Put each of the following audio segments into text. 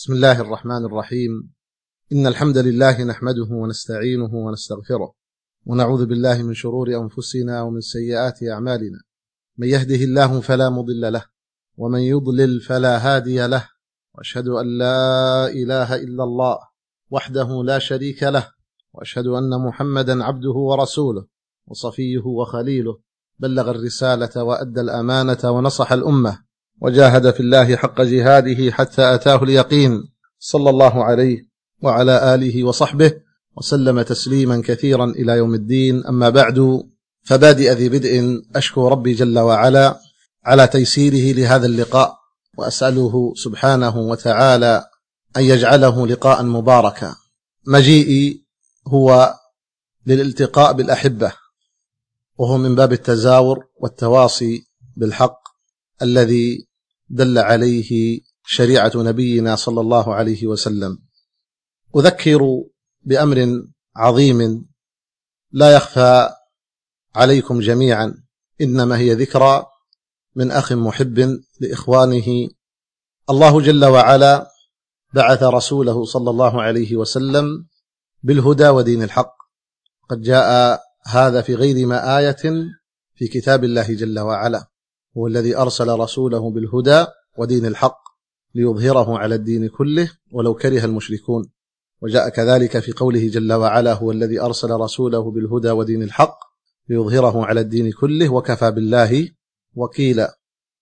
بسم الله الرحمن الرحيم. إن الحمد لله نحمده ونستعينه ونستغفره ونعوذ بالله من شرور أنفسنا ومن سيئات أعمالنا. من يهده الله فلا مضل له ومن يضلل فلا هادي له، وأشهد أن لا إله إلا الله وحده لا شريك له، وأشهد أن محمدا عبده ورسوله وصفيه وخليله، بلغ الرسالة وأدى الأمانة ونصح الأمة وجاهد في الله حق جهاده حتى أتاه اليقين، صلى الله عليه وعلى آله وصحبه وسلم تسليما كثيرا إلى يوم الدين. أما بعد، فبادئ ذي بدء أشكو ربي جل وعلا على تيسيره لهذا اللقاء، وأسأله سبحانه وتعالى أن يجعله لقاء مباركا. مجيئي هو للالتقاء بالأحبة، وهو من باب التزاور والتواصي بالحق الذي دل عليه شريعة نبينا صلى الله عليه وسلم. أذكر بأمر عظيم لا يخفى عليكم جميعا، إنما هي ذكرى من أخ محب لإخوانه. الله جل وعلا بعث رسوله صلى الله عليه وسلم بالهدى ودين الحق، قد جاء هذا في غير ما آية في كتاب الله جل وعلا. هو الذي أرسل رسوله بالهدى ودين الحق ليظهره على الدين كله ولو كره المشركون. وجاء كذلك في قوله جل وعلا: هو الذي أرسل رسوله بالهدى ودين الحق ليظهره على الدين كله وكفى بالله وكيلا.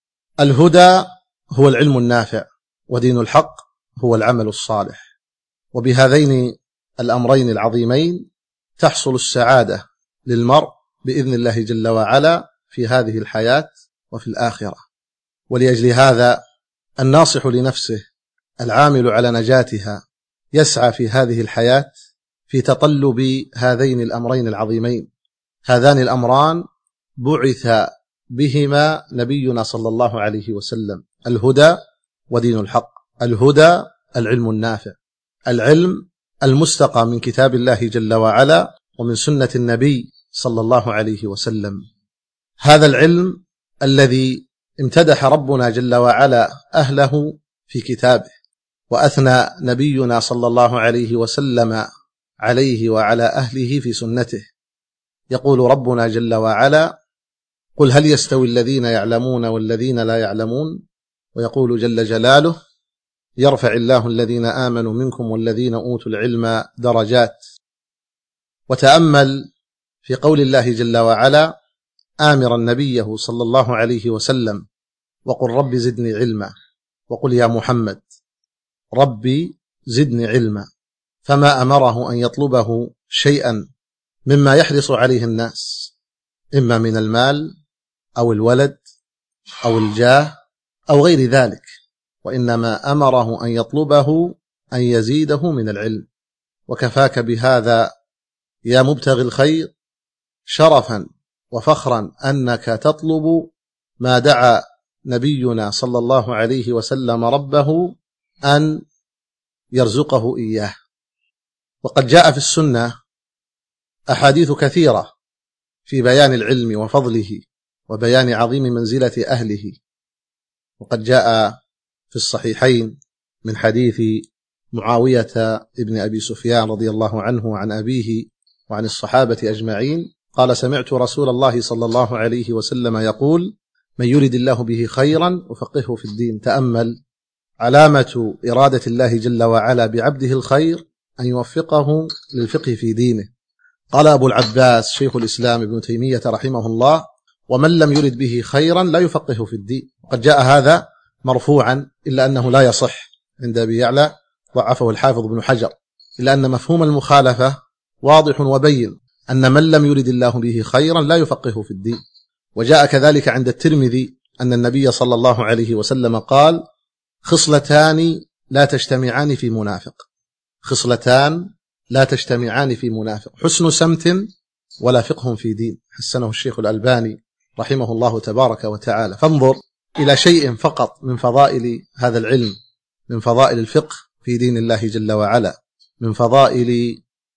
الهدى هو العلم النافع، ودين الحق هو العمل الصالح، وبهذين الأمرين العظيمين تحصل السعادة للمرء بإذن الله جل وعلا في هذه الحياة وفي الآخرة. ولأجل هذا الناصح لنفسه العامل على نجاتها يسعى في هذه الحياة في تطلب هذين الأمرين العظيمين. هذان الأمران بعث بهما نبينا صلى الله عليه وسلم: الهدى ودين الحق. الهدى العلم النافع، العلم المستقى من كتاب الله جل وعلا ومن سنة النبي صلى الله عليه وسلم. هذا العلم الذي امتدح ربنا جل وعلا أهله في كتابه، وأثنى نبينا صلى الله عليه وسلم عليه وعلى أهله في سنته. يقول ربنا جل وعلا: قل هل يستوي الذين يعلمون والذين لا يعلمون. ويقول جل جلاله: يرفع الله الذين آمنوا منكم والذين أوتوا العلم درجات. وتأمل في قول الله جل وعلا آمرا نبيه صلى الله عليه وسلم: وقل رب زدني علما. وقل يا محمد ربي زدني علما. فما أمره أن يطلبه شيئا مما يحرص عليه الناس، إما من المال أو الولد أو الجاه أو غير ذلك، وإنما أمره أن يطلبه أن يزيده من العلم. وكفاك بهذا يا مبتغي الخير شرفا وفخرا أنك تطلب ما دعا نبينا صلى الله عليه وسلم ربه أن يرزقه إياه. وقد جاء في السنة أحاديث كثيرة في بيان العلم وفضله وبيان عظيم منزلة أهله. وقد جاء في الصحيحين من حديث معاوية ابن أبي سفيان رضي الله عنه وعن أبيه وعن الصحابة أجمعين قال: سمعت رسول الله صلى الله عليه وسلم يقول: من يرد الله به خيرا يفقهه في الدين. تأمل علامة إرادة الله جل وعلا بعبده الخير أن يوفقه للفقه في دينه. قال أبو العباس شيخ الإسلام ابن تيمية رحمه الله: ومن لم يرد به خيرا لا يفقهه في الدين. وقد جاء هذا مرفوعا، إلا أنه لا يصح عند أبي يعلى، ضعفه الحافظ ابن حجر، إلا أن مفهوم المخالفة واضح وبين، أن من لم يرد الله به خيرا لا يفقهه في الدين. وجاء كذلك عند الترمذي أن النبي صلى الله عليه وسلم قال: خصلتان لا تجتمعان في منافق. خصلتان لا تجتمعان في منافق: حسن سمت ولا فقه في دين. حسنه الشيخ الألباني رحمه الله تبارك وتعالى. فانظر إلى شيء فقط من فضائل هذا العلم، من فضائل الفقه في دين الله جل وعلا، من فضائل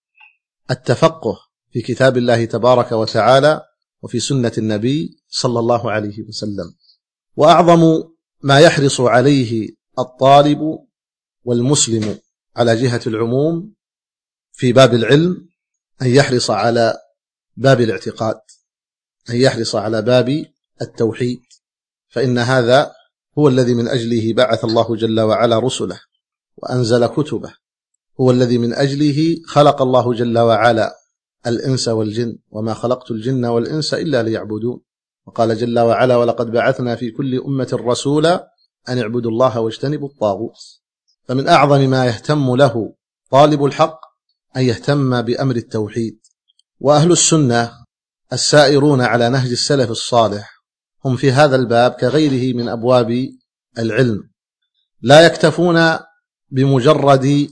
التفقه في كتاب الله تبارك وتعالى وفي سنة النبي صلى الله عليه وسلم. وأعظم ما يحرص عليه الطالب والمسلم على جهة العموم في باب العلم أن يحرص على باب الاعتقاد، أن يحرص على باب التوحيد، فإن هذا هو الذي من أجله بعث الله جل وعلا رسله وأنزل كتبه، هو الذي من أجله خلق الله جل وعلا الإنس والجن، وما خلقت الجن والإنس إلا ليعبدون. وقال جل وعلا: ولقد بعثنا في كل أمة رسولا أن اعبدوا الله واجتنبوا الطاغوت. فمن أعظم ما يهتم له طالب الحق أن يهتم بأمر التوحيد. وأهل السنة السائرون على نهج السلف الصالح هم في هذا الباب كغيره من أبواب العلم، لا يكتفون بمجرد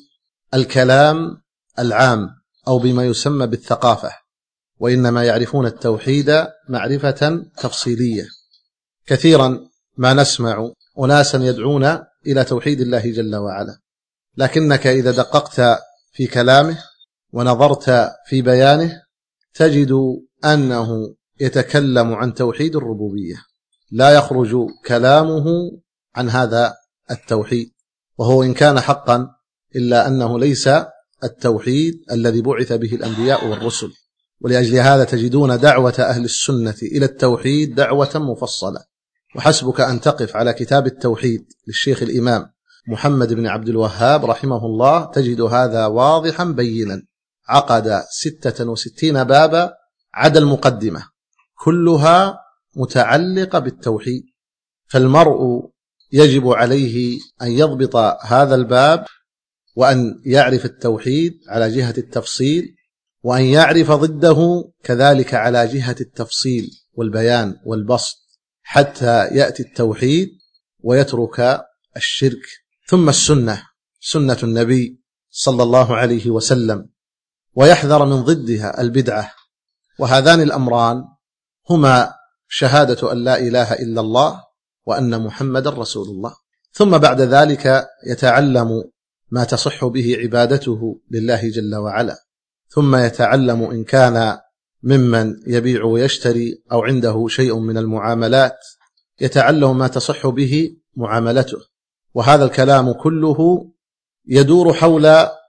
الكلام العام أو بما يسمى بالثقافة، وإنما يعرفون التوحيد معرفة تفصيلية. كثيرا ما نسمع أناسا يدعون إلى توحيد الله جل وعلا، لكنك إذا دققت في كلامه ونظرت في بيانه تجد أنه يتكلم عن توحيد الربوبية، لا يخرج كلامه عن هذا التوحيد، وهو إن كان حقا إلا أنه ليس التوحيد الذي بعث به الأنبياء والرسل. ولأجل هذا تجدون دعوة أهل السنة إلى التوحيد دعوة مفصلة، وحسبك أن تقف على كتاب التوحيد للشيخ الإمام محمد بن عبد الوهاب رحمه الله تجد هذا واضحا بينا. عقد 66 بابا عدا المقدمة، كلها متعلقة بالتوحيد، فالمرء يجب عليه أن يضبط هذا الباب وأن يعرف التوحيد على جهة التفصيل، وأن يعرف ضده كذلك على جهة التفصيل والبيان والبسط، حتى يأتي التوحيد ويترك الشرك. ثم السنة، سنة النبي صلى الله عليه وسلم، ويحذر من ضدها البدعة. وهذان الأمران هما شهادة أن لا إله إلا الله وأن محمد رسول الله. ثم بعد ذلك يتعلم ما تصح به عبادته لله جل وعلا، ثم يتعلم إن كان ممن يبيع ويشتري أو عنده شيء من المعاملات يتعلم ما تصح به معاملته. وهذا الكلام كله يدور حول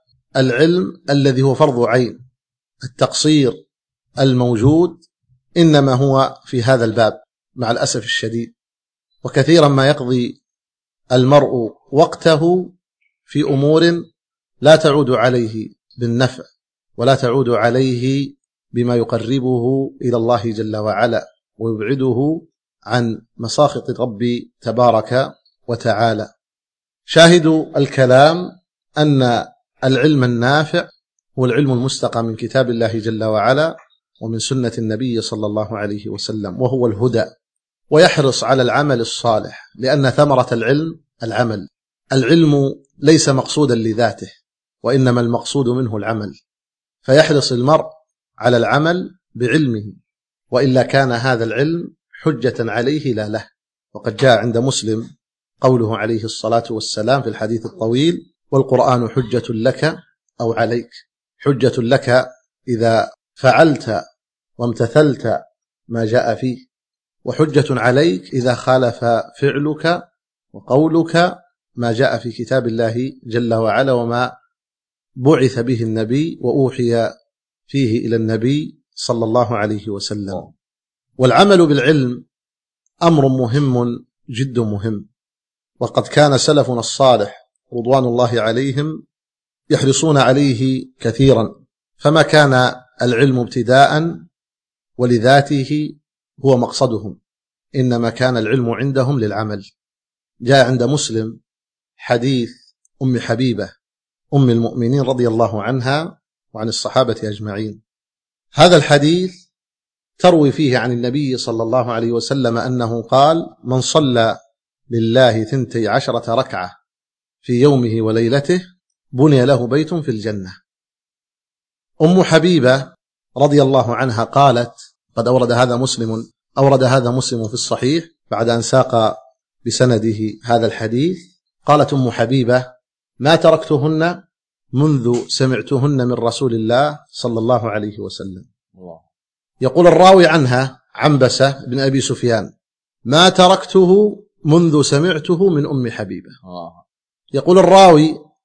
العلم الذي هو فرض عين. التقصير الموجود إنما هو في هذا الباب مع الأسف الشديد، وكثيرا ما يقضي المرء وقته في أمور لا تعود عليه بالنفع ولا تعود عليه بما يقربه إلى الله جل وعلا ويبعده عن مساخط ربي تبارك وتعالى. شاهد الكلام أن العلم النافع هو العلم المستقى من كتاب الله جل وعلا ومن سنة النبي صلى الله عليه وسلم، وهو الهدى. ويحرص على العمل الصالح، لأن ثمرة العلم العمل. العلم ليس مقصودا لذاته، وإنما المقصود منه العمل، فيحرص المرء على العمل بعلمه، وإلا كان هذا العلم حجة عليه لا له. وقد جاء عند مسلم قوله عليه الصلاة والسلام في الحديث الطويل: والقرآن حجة لك أو عليك. حجة لك إذا فعلت وامتثلت ما جاء فيه، وحجة عليك إذا خالف فعلك وقولك ما جاء في كتاب الله جل وعلا وما بعث به النبي وأوحي فيه إلى النبي صلى الله عليه وسلم. والعمل بالعلم أمر مهم جد مهم، وقد كان سلفنا الصالح رضوان الله عليهم يحرصون عليه كثيرا، فما كان العلم ابتداء ولذاته هو مقصدهم، إنما كان العلم عندهم للعمل. جاء عند مسلم حديث أم حبيبة أم المؤمنين رضي الله عنها وعن الصحابة أجمعين. هذا الحديث تروي فيه عن النبي صلى الله عليه وسلم أنه قال: من صلى لله 12 ركعة في يومه وليلته بني له بيت في الجنة. أم حبيبة رضي الله عنها قالت، قد أورد هذا مسلم في الصحيح بعد أن ساق بسنده هذا الحديث. قالت أم حبيبة: ما تركتهن منذ سمعتهن من رسول الله صلى الله عليه وسلم. يقول الراوي عنها عنبسة بن أبي سفيان: ما تركته منذ سمعته من أم حبيبة. يقول الراوي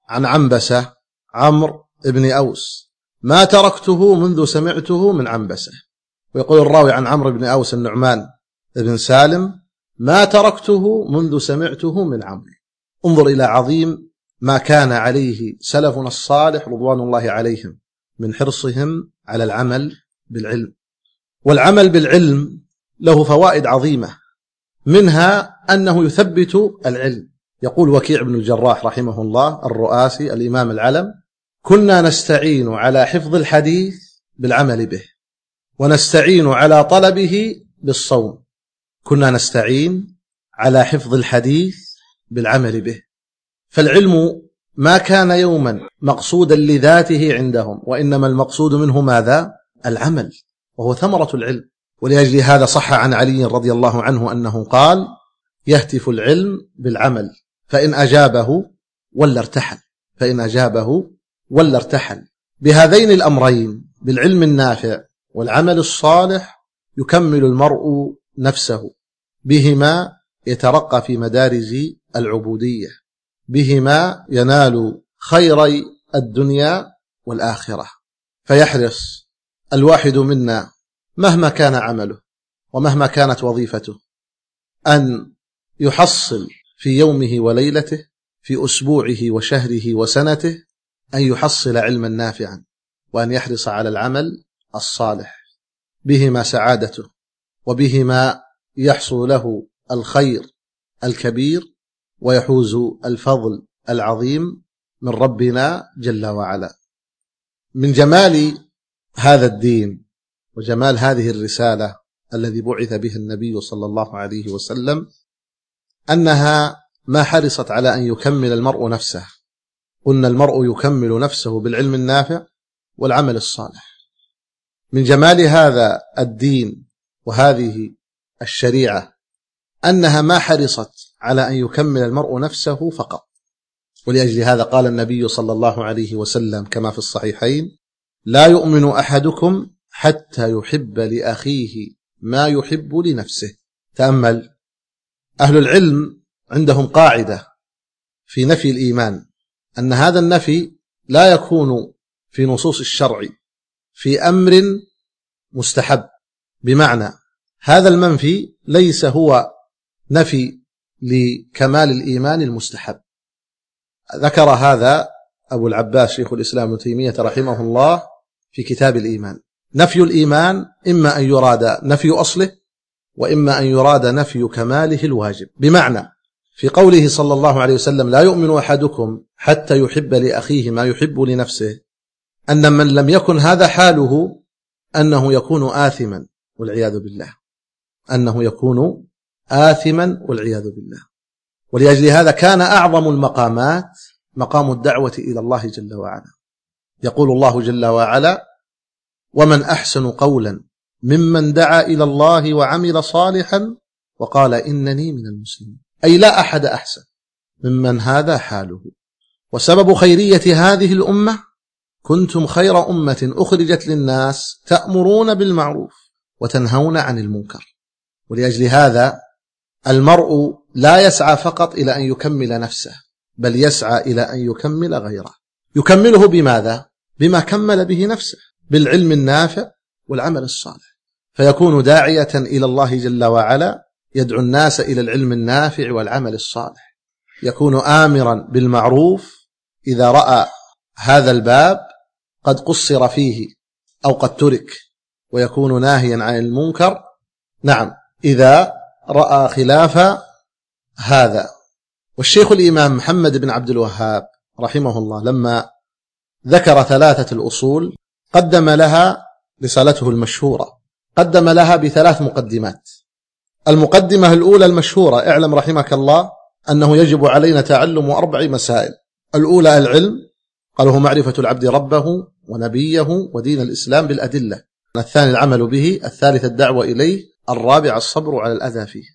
عن عنبسة عمرو بن أوس: ما تركته منذ سمعته من عنبسة. ويقول الراوي عن عمرو بن أوس النعمان بن سالم: ما تركته منذ سمعته من عمرو. انظر إلى عظيم ما كان عليه سلفنا الصالح رضوان الله عليهم من حرصهم على العمل بالعلم. والعمل بالعلم له فوائد عظيمة، منها أنه يثبت العلم. يقول وكيع بن الجراح رحمه الله الرؤاسي الإمام العلم: كنا نستعين على حفظ الحديث بالعمل به، ونستعين على طلبه بالصوم. كنا نستعين على حفظ الحديث بالعمل به. فالعلم ما كان يوما مقصودا لذاته عندهم، وإنما المقصود منه ماذا؟ العمل، وهو ثمرة العلم. ولأجل هذا صح عن علي رضي الله عنه أنه قال: يهتف العلم بالعمل، فإن أجابه ولا ارتحل. فإن أجابه ولا ارتحل. بهذين الأمرين، بالعلم النافع والعمل الصالح، يكمل المرء نفسه، بهما يترقى في مدارج العبودية، بهما ينال خيري الدنيا والآخرة. فيحرص الواحد منا مهما كان عمله ومهما كانت وظيفته أن يحصل في يومه وليلته، في أسبوعه وشهره وسنته، أن يحصل علما نافعا، وأن يحرص على العمل الصالح. بهما سعادته، وبهما يحصل له الخير الكبير، ويحوز الفضل العظيم من ربنا جل وعلا. من جمال هذا الدين وجمال هذه الرسالة الذي بعث به النبي صلى الله عليه وسلم أنها ما حرصت على أن يكمل المرء نفسه. قلنا المرء يكمل نفسه بالعلم النافع والعمل الصالح. من جمال هذا الدين وهذه الشريعة أنها ما حرصت على أن يكمل المرء نفسه فقط. ولأجل هذا قال النبي صلى الله عليه وسلم كما في الصحيحين: لا يؤمن أحدكم حتى يحب لأخيه ما يحب لنفسه. تأمل، أهل العلم عندهم قاعدة في نفي الإيمان، أن هذا النفي لا يكون في نصوص الشرع في أمر مستحب، بمعنى هذا المنفي ليس هو نفي لكمال الإيمان المستحب. ذكر هذا أبو العباس شيخ الإسلام ابن تيمية رحمه الله في كتاب الإيمان. نفي الإيمان إما أن يراد نفي أصله، وإما أن يراد نفي كماله الواجب. بمعنى في قوله صلى الله عليه وسلم: لا يؤمن أحدكم حتى يحب لأخيه ما يحب لنفسه، أن من لم يكن هذا حاله أنه يكون آثما والعياذ بالله، أنه يكون آثما والعياذ بالله. ولأجل هذا كان أعظم المقامات مقام الدعوة إلى الله جل وعلا. يقول الله جل وعلا: ومن أحسن قولا ممن دعا إلى الله وعمل صالحا وقال إنني من المسلمين. أي لا أحد أحسن ممن هذا حاله. وسبب خيرية هذه الأمة: كنتم خير أمة أخرجت للناس تأمرون بالمعروف وتنهون عن المنكر. ولأجل هذا المرء لا يسعى فقط إلى أن يكمل نفسه، بل يسعى إلى أن يكمل غيره. يكمله بماذا؟ بما كمل به نفسه، بالعلم النافع والعمل الصالح، فيكون داعية إلى الله جل وعلا، يدعو الناس إلى العلم النافع والعمل الصالح. يكون آمرا بالمعروف إذا رأى هذا الباب قد قصر فيه أو قد ترك، ويكون ناهيا عن المنكر نعم إذا رأى خلاف هذا. والشيخ الإمام محمد بن عبد الوهاب رحمه الله لما ذكر 3 الأصول قدم لها رسالته المشهورة، قدم لها ب3 مقدمات. المقدمة الأولى المشهورة: اعلم رحمك الله أنه يجب علينا تعلم 4 مسائل. الأولى العلم، قال هو معرفة العبد ربه ونبيه ودين الإسلام بالأدلة. الثاني العمل به. الثالث الدعوة إليه. الرابع الصبر على الأذى فيه.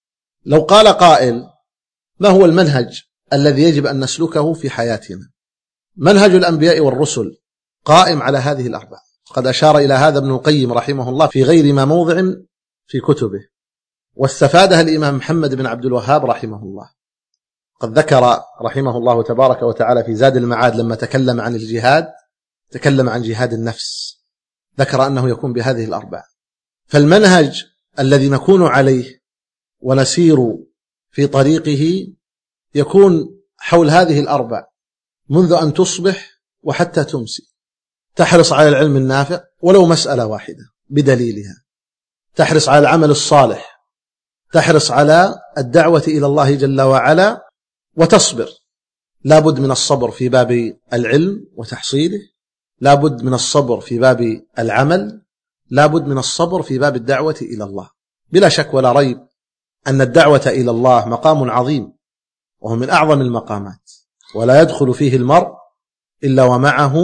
لو قال قائل: ما هو المنهج الذي يجب أن نسلكه في حياتنا؟ منهج الأنبياء والرسل قائم على هذه ال4. قد أشار إلى هذا ابن القيم رحمه الله في غير ما موضع في كتبه، واستفادها الإمام محمد بن عبد الوهاب رحمه الله. قد ذكر رحمه الله تبارك وتعالى في زاد المعاد لما تكلم عن الجهاد، تكلم عن جهاد النفس، ذكر أنه يكون بهذه الأربع. فالمنهج الذي نكون عليه ونسير في طريقه يكون حول هذه الأربع منذ أن تصبح وحتى تمسي. تحرص على العلم النافع ولو مسألة واحدة بدليلها، تحرص على العمل الصالح، تحرص على الدعوة إلى الله جل وعلا، وتصبر. لا بد من الصبر في باب العلم وتحصيله، لا بد من الصبر في باب العمل، لا بد من الصبر في باب الدعوة إلى الله. بلا شك ولا ريب أن الدعوة إلى الله مقام عظيم، وهو من أعظم المقامات، ولا يدخل فيه المرء إلا ومعه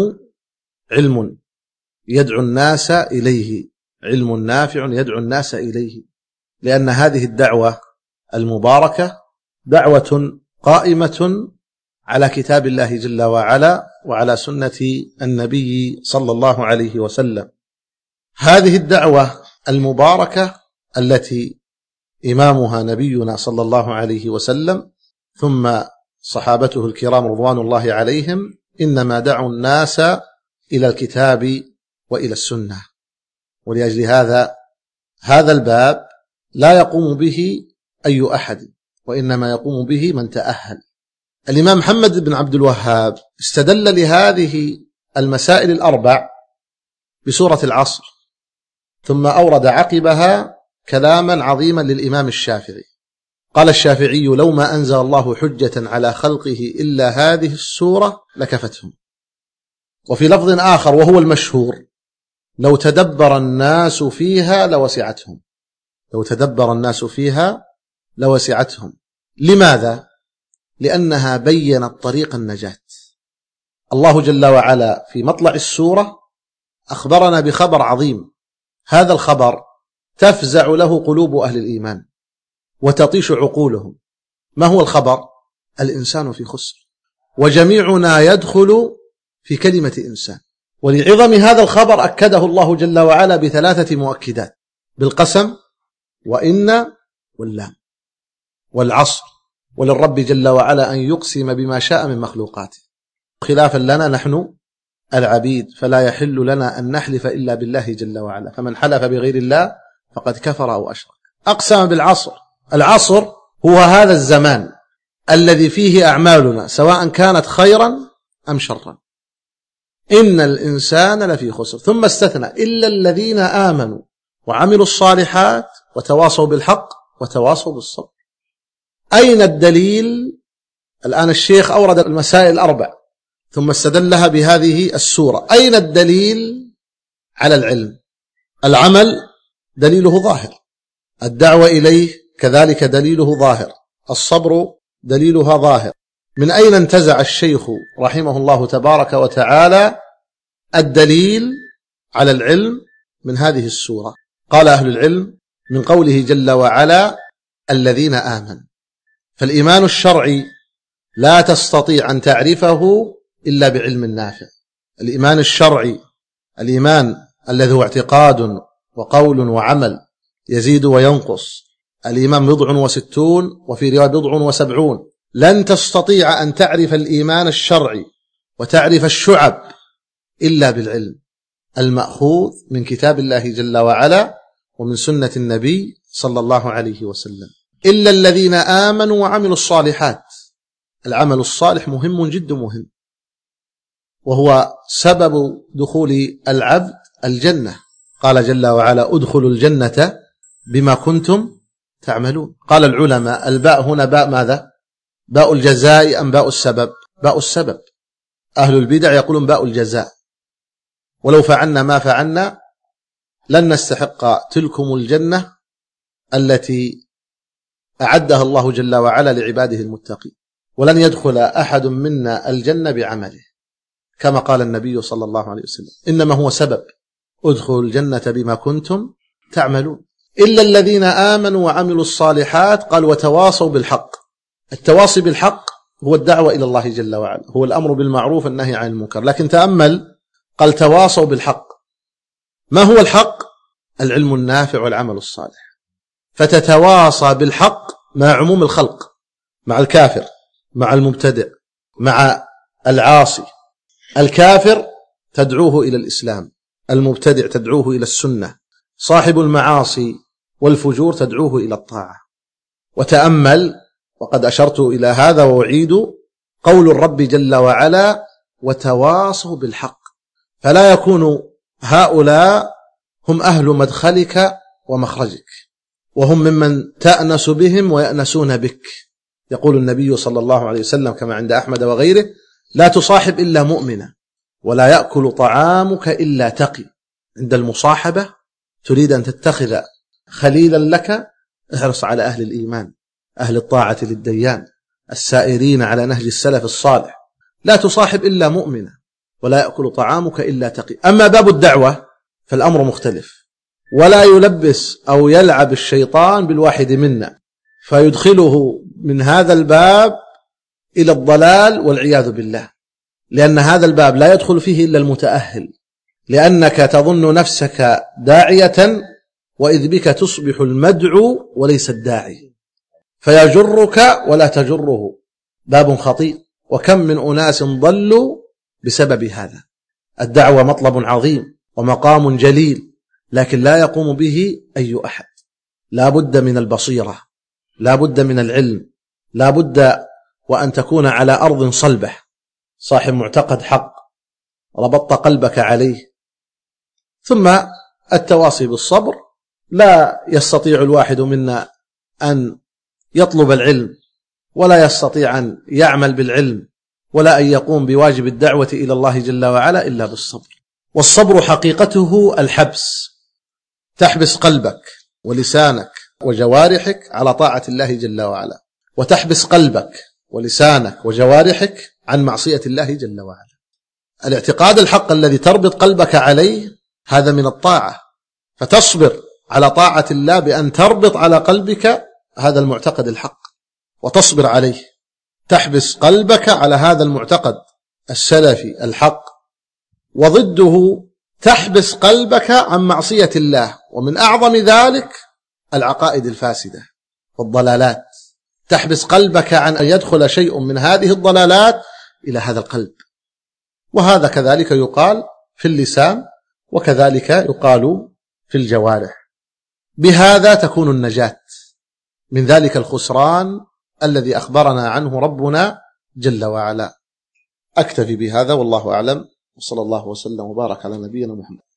علم يدعو الناس إليه، علم نافع يدعو الناس إليه، لأن هذه الدعوة المباركة دعوة قائمة على كتاب الله جل وعلا وعلى سنة النبي صلى الله عليه وسلم. هذه الدعوة المباركة التي إمامها نبينا صلى الله عليه وسلم ثم صحابته الكرام رضوان الله عليهم إنما دعوا الناس إلى الكتاب وإلى السنة. ولأجل هذا الباب لا يقوم به أي أحد، وإنما يقوم به من تأهل. الإمام محمد بن عبد الوهاب استدل لهذه المسائل الأربع بسورة العصر، ثم أورد عقبها كلاما عظيما للإمام الشافعي. قال الشافعي: لو ما أنزل الله حجة على خلقه إلا هذه السورة لكفتهم. وفي لفظ آخر وهو المشهور: لو تدبر الناس فيها لوسعتهم. لو تدبر الناس فيها لوسعتهم. لماذا؟ لأنها بينت طريق النجاة. الله جل وعلا في مطلع السورة أخبرنا بخبر عظيم، هذا الخبر تفزع له قلوب أهل الإيمان وتطيش عقولهم. ما هو الخبر؟ الإنسان في خسر، وجميعنا يدخل في كلمة إنسان. ولعظم هذا الخبر أكده الله جل وعلا بثلاثة مؤكدات: بالقسم، وإن، واللام، والعصر. وللرب جل وعلا أن يقسم بما شاء من مخلوقاته، خلافا لنا نحن العبيد، فلا يحل لنا أن نحلف إلا بالله جل وعلا، فمن حلف بغير الله فقد كفر أو أشرك. أقسم بالعصر. العصر هو هذا الزمان الذي فيه أعمالنا سواء كانت خيرا أم شرا. إن الإنسان لفي خسر. ثم استثنى: إلا الذين آمنوا وعملوا الصالحات وتواصوا بالحق وتواصوا بالصبر. أين الدليل؟ الآن الشيخ أورد المسائل الأربع ثم استدلها بهذه السورة. أين الدليل على العلم؟ العمل دليله ظاهر، الدعوة إليه كذلك دليله ظاهر، الصبر دليلها ظاهر. من أين انتزع الشيخ رحمه الله تبارك وتعالى الدليل على العلم؟ من هذه السورة. قال أهل العلم: من قوله جل وعلا: الذين آمنوا. فالإيمان الشرعي لا تستطيع أن تعرفه إلا بعلم نافع. الإيمان الشرعي، الإيمان الذي هو اعتقاد وقول وعمل يزيد وينقص، الإيمان 60 وفي رواية 70. لن تستطيع أن تعرف الإيمان الشرعي وتعرف الشعب إلا بالعلم المأخوذ من كتاب الله جل وعلا ومن سنة النبي صلى الله عليه وسلم. إلا الذين آمنوا وعملوا الصالحات. العمل الصالح مهم جدا مهم، وهو سبب دخول العبد الجنة. قال جل وعلا: ادخلوا الجنة بما كنتم تعملون. قال العلماء: الباء هنا باء ماذا؟ باء الجزاء أم باء السبب؟ باء السبب. أهل البدع يقولون باء الجزاء، ولو فعلنا ما فعلنا لن نستحق تلكم الجنة التي أعدها الله جل وعلا لعباده المتقين، ولن يدخل أحد منا الجنة بعمله، كما قال النبي صلى الله عليه وسلم: إنما هو سبب، ادخلوا الجنة بما كنتم تعملون. إلا الذين آمنوا وعملوا الصالحات. قال: وتواصوا بالحق. التواصي بالحق هو الدعوة إلى الله جل وعلا، هو الأمر بالمعروف النهي عن المنكر. لكن تأمل، قال: تواصوا بالحق. ما هو الحق؟ العلم النافع والعمل الصالح. فتتواصى بالحق مع عموم الخلق، مع الكافر مع المبتدع، مع العاصي. الكافر تدعوه إلى الإسلام، المبتدع تدعوه إلى السنة، صاحب المعاصي والفجور تدعوه إلى الطاعة. وتأمل، وقد أشرت إلى هذا وأعيد، قول الرب جل وعلا: وتواصوا بالحق. فلا يكون هؤلاء هم أهل مدخلك ومخرجك، وهم ممن تأنس بهم ويأنسون بك. يقول النبي صلى الله عليه وسلم كما عند أحمد وغيره: لا تصاحب إلا مؤمنا، ولا يأكل طعامك إلا تقي. عند المصاحبة تريد أن تتخذ خليلا لك، احرص على أهل الإيمان، أهل الطاعة للديان، السائرين على نهج السلف الصالح. لا تصاحب إلا مؤمنا، ولا يأكل طعامك إلا تقي. أما باب الدعوة فالأمر مختلف، ولا يلبس أو يلعب الشيطان بالواحد منا فيدخله من هذا الباب إلى الضلال والعياذ بالله، لأن هذا الباب لا يدخل فيه إلا المتأهل، لأنك تظن نفسك داعية وإذ بك تصبح المدعو وليس الداعي، فيجرك ولا تجره. باب خطير، وكم من أناس ضلوا بسبب هذا. الدعوة مطلب عظيم ومقام جليل، لكن لا يقوم به أي أحد. لا بد من البصيرة، لا بد من العلم، لا بد وأن تكون على أرض صلبة، صاحب معتقد حق ربطت قلبك عليه. ثم التواصي بالصبر. لا يستطيع الواحد منا أن يطلب العلم، ولا يستطيع أن يعمل بالعلم، ولا أن يقوم بواجب الدعوة إلى الله جل وعلا إلا بالصبر. والصبر حقيقته الحبس، تحبس قلبك ولسانك وجوارحك على طاعة الله جل وعلا، وتحبس قلبك ولسانك وجوارحك عن معصية الله جل وعلا. الاعتقاد الحق الذي تربط قلبك عليه هذا من الطاعة، فتصبر على طاعة الله بأن تربط على قلبك هذا المعتقد الحق وتصبر عليه، تحبس قلبك على هذا المعتقد السلفي الحق. وضده تحبس قلبك عن معصية الله، ومن أعظم ذلك العقائد الفاسدة والضلالات، تحبس قلبك عن أن يدخل شيء من هذه الضلالات إلى هذا القلب. وهذا كذلك يقال في اللسان، وكذلك يقال في الجوارح. بهذا تكون النجاة من ذلك الخسران الذي أخبرنا عنه ربنا جل وعلا. أكتفي بهذا والله أعلم، وصلى الله وسلم وبارك على نبينا محمد.